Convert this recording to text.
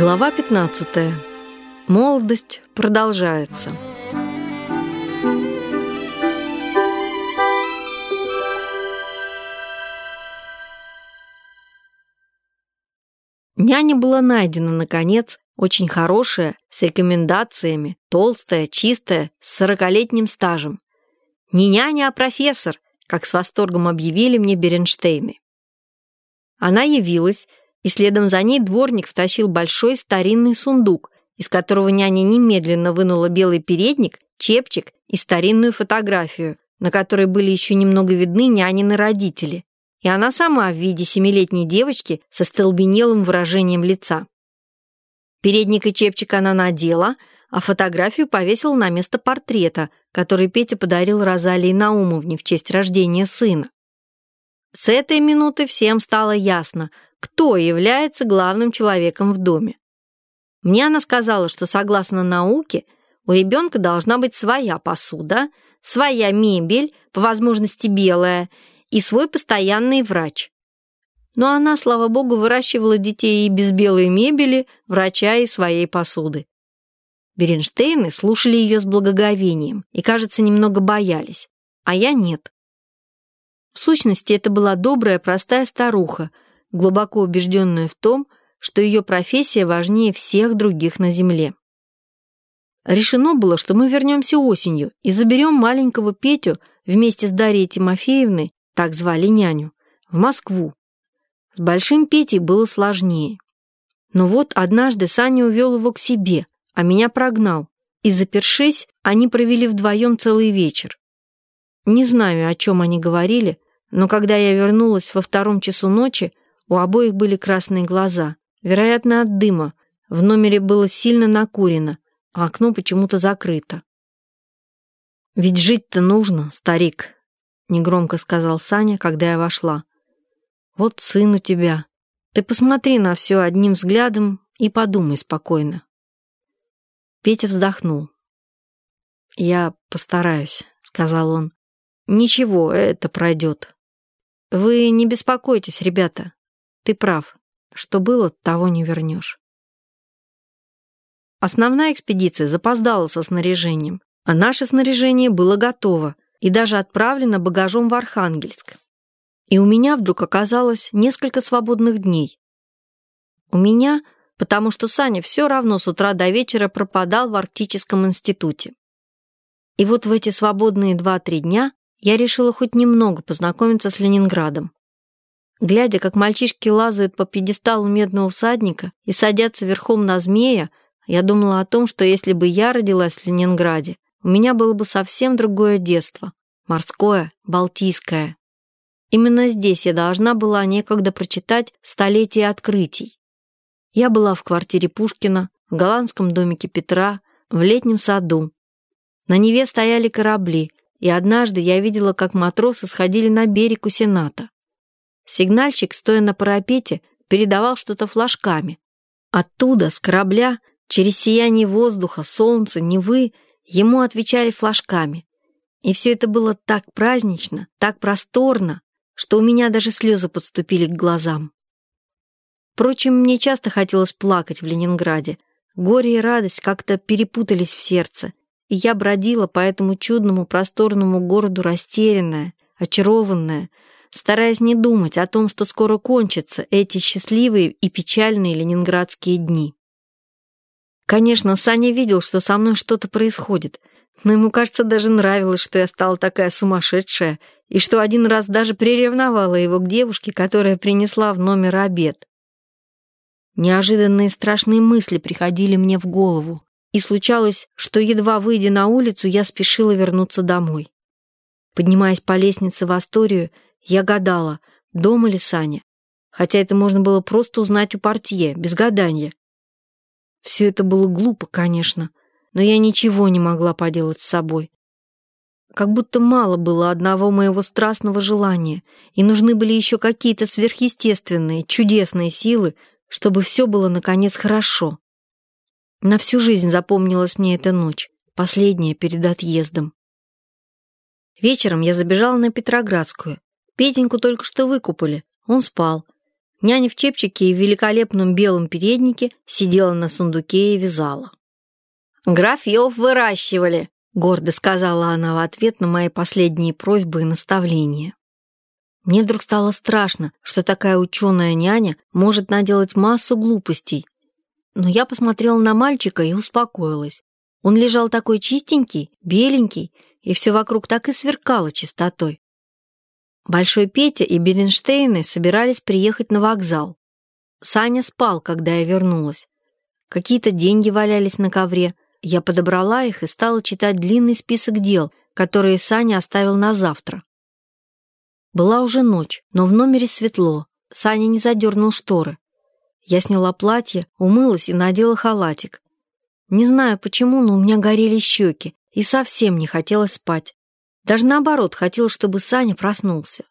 Глава 15. Молодость продолжается. Няня была найдена, наконец, очень хорошая, с рекомендациями, толстая, чистая, с 40-летним стажем. Не няня, а профессор, как с восторгом объявили мне Беренштейны. Она явилась, и следом за ней дворник втащил большой старинный сундук, из которого няня немедленно вынула белый передник, чепчик и старинную фотографию, на которой были еще немного видны нянины родители, и она сама в виде 7-летней девочки со столбенелым выражением лица. Передник и чепчик она надела, а фотографию повесила на место портрета, который Петя подарил Розалии Наумовне в честь рождения сына. С этой минуты всем стало ясно, кто является главным человеком в доме. Мне она сказала, что согласно науке у ребенка должна быть своя посуда, своя мебель, по возможности белая, и свой постоянный врач. Но она, слава богу, выращивала детей и без белой мебели, врача и своей посуды. Беренштейны слушали ее с благоговением и, кажется, немного боялись, а я нет. В сущности, это была добрая, простая старуха, глубоко убежденная в том, что ее профессия важнее всех других на земле. Решено было, что мы вернемся осенью и заберем маленького Петю вместе с Дарьей Тимофеевной, так звали няню, в Москву. С большим Петей было сложнее. Но вот однажды Саня увел его к себе, а меня прогнал, и, запершись, они провели вдвоем целый вечер. Не знаю, о чем они говорили, но когда я вернулась во 2 часу ночи, у обоих были красные глаза, вероятно, от дыма. В номере было сильно накурено, а окно почему-то закрыто. «Ведь жить-то нужно, старик», — негромко сказал Саня, когда я вошла. «Вот сын у тебя. Ты посмотри на все одним взглядом и подумай спокойно». Петя вздохнул. «Я постараюсь», — сказал он. «Ничего, это пройдет. Вы не беспокойтесь, ребята. Ты прав. Что было, того не вернешь». Основная экспедиция запоздала со снаряжением, а наше снаряжение было готово и даже отправлено багажом в Архангельск. И у меня вдруг оказалось несколько свободных дней. У меня, потому что Саня все равно с утра до вечера пропадал в Арктическом институте. И вот в эти свободные 2-3 дня я решила хоть немного познакомиться с Ленинградом. Глядя, как мальчишки лазают по пьедесталу Медного всадника и садятся верхом на змея, я думала о том, что если бы я родилась в Ленинграде, у меня было бы совсем другое детство, морское, балтийское. Именно здесь я должна была некогда прочитать «Столетие открытий». Я была в квартире Пушкина, в голландском домике Петра, в летнем саду. На Неве стояли корабли, и однажды я видела, как матросы сходили на берег у Сената. Сигнальщик, стоя на парапете, передавал что-то флажками. Оттуда, с корабля, через сияние воздуха, солнца, Невы, ему отвечали флажками. И все это было так празднично, так просторно, что у меня даже слезы подступили к глазам. Впрочем, мне часто хотелось плакать в Ленинграде. Горе и радость как-то перепутались в сердце, и я бродила по этому чудному просторному городу растерянная, очарованная, стараясь не думать о том, что скоро кончатся эти счастливые и печальные ленинградские дни. Конечно, Саня видел, что со мной что-то происходит, но ему, кажется, даже нравилось, что я стала такая сумасшедшая, и что один раз даже приревновала его к девушке, которая принесла в номер обед. Неожиданные страшные мысли приходили мне в голову, и случалось, что, едва выйдя на улицу, я спешила вернуться домой. Поднимаясь по лестнице в Асторию, я гадала, дома ли Саня, хотя это можно было просто узнать у портье, без гаданья. Все это было глупо, конечно, но я ничего не могла поделать с собой. Как будто мало было одного моего страстного желания, и нужны были еще какие-то сверхъестественные, чудесные силы, чтобы все было, наконец, хорошо. На всю жизнь запомнилась мне эта ночь, последняя перед отъездом. Вечером я забежала на Петроградскую. Петеньку только что выкупали, он спал. Няня в чепчике и в великолепном белом переднике сидела на сундуке и вязала. «Графьев выращивали», — гордо сказала она в ответ на мои последние просьбы и наставления. Мне вдруг стало страшно, что такая ученая няня может наделать массу глупостей. Но я посмотрела на мальчика и успокоилась. Он лежал такой чистенький, беленький, и все вокруг так и сверкало чистотой. Большой Петя и Беренштейны собирались приехать на вокзал. Саня спал, когда я вернулась. Какие-то деньги валялись на ковре. Я подобрала их и стала читать длинный список дел, которые Саня оставил на завтра. Была уже ночь, но в номере светло. Саня не задернул шторы. Я сняла платье, умылась и надела халатик. Не знаю почему, но у меня горели щеки, и совсем не хотелось спать. Даже наоборот, хотелось, чтобы Саня проснулся.